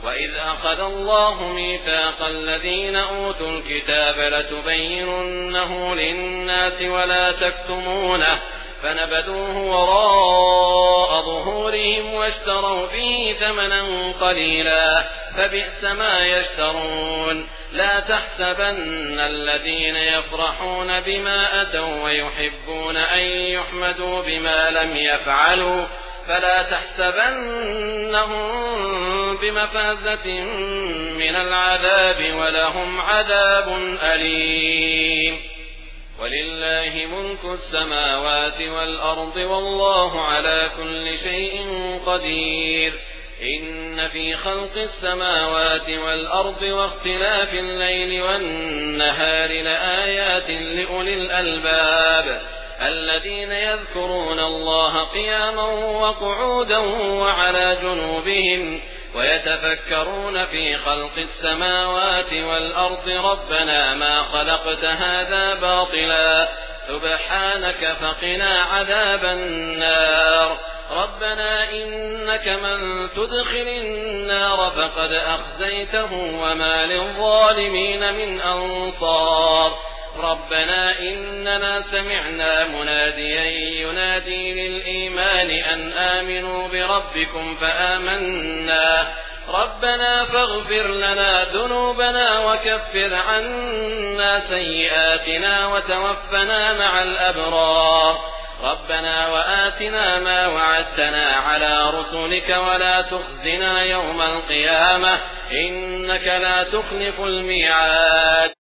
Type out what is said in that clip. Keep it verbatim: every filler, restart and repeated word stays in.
وإذ أخذ الله ميثاق الذين أوتوا الكتاب لتبيننه للناس ولا تكتمونه فنبذوه وراء ظهورهم واشتروا به ثمنا قليلا فبئس ما يشترون. لا تحسبن الذين يفرحون بما أتوا ويحبون أن يحمدوا بما لم يفعلوا فلا تحسبنهم بمفازة من العذاب ولهم عذاب أليم. ولله ملك السماوات والأرض والله على كل شيء قدير. إن في خلق السماوات والأرض واختلاف الليل والنهار لآيات لأولي الألباب الذين يذكرون الله قياما وقعودا وعلى جنوبهم ويتفكرون في خلق السماوات والأرض ربنا ما خلقت هذا باطلا سبحانك فقنا عذاب النار. ربنا إنك من تدخل النار فقد أخزيته وما للظالمين من أنصار. ربنا إننا سمعنا مناديا ينادي للإيمان أن آمنوا بربكم فآمنا ربنا فاغفر لنا ذنوبنا وكفر عنا سيئاتنا وتوفنا مع الأبرار. ربنا وآتنا ما وعدتنا على رسلك ولا تخزنا يوم القيامة إنك لا تخلف الميعاد.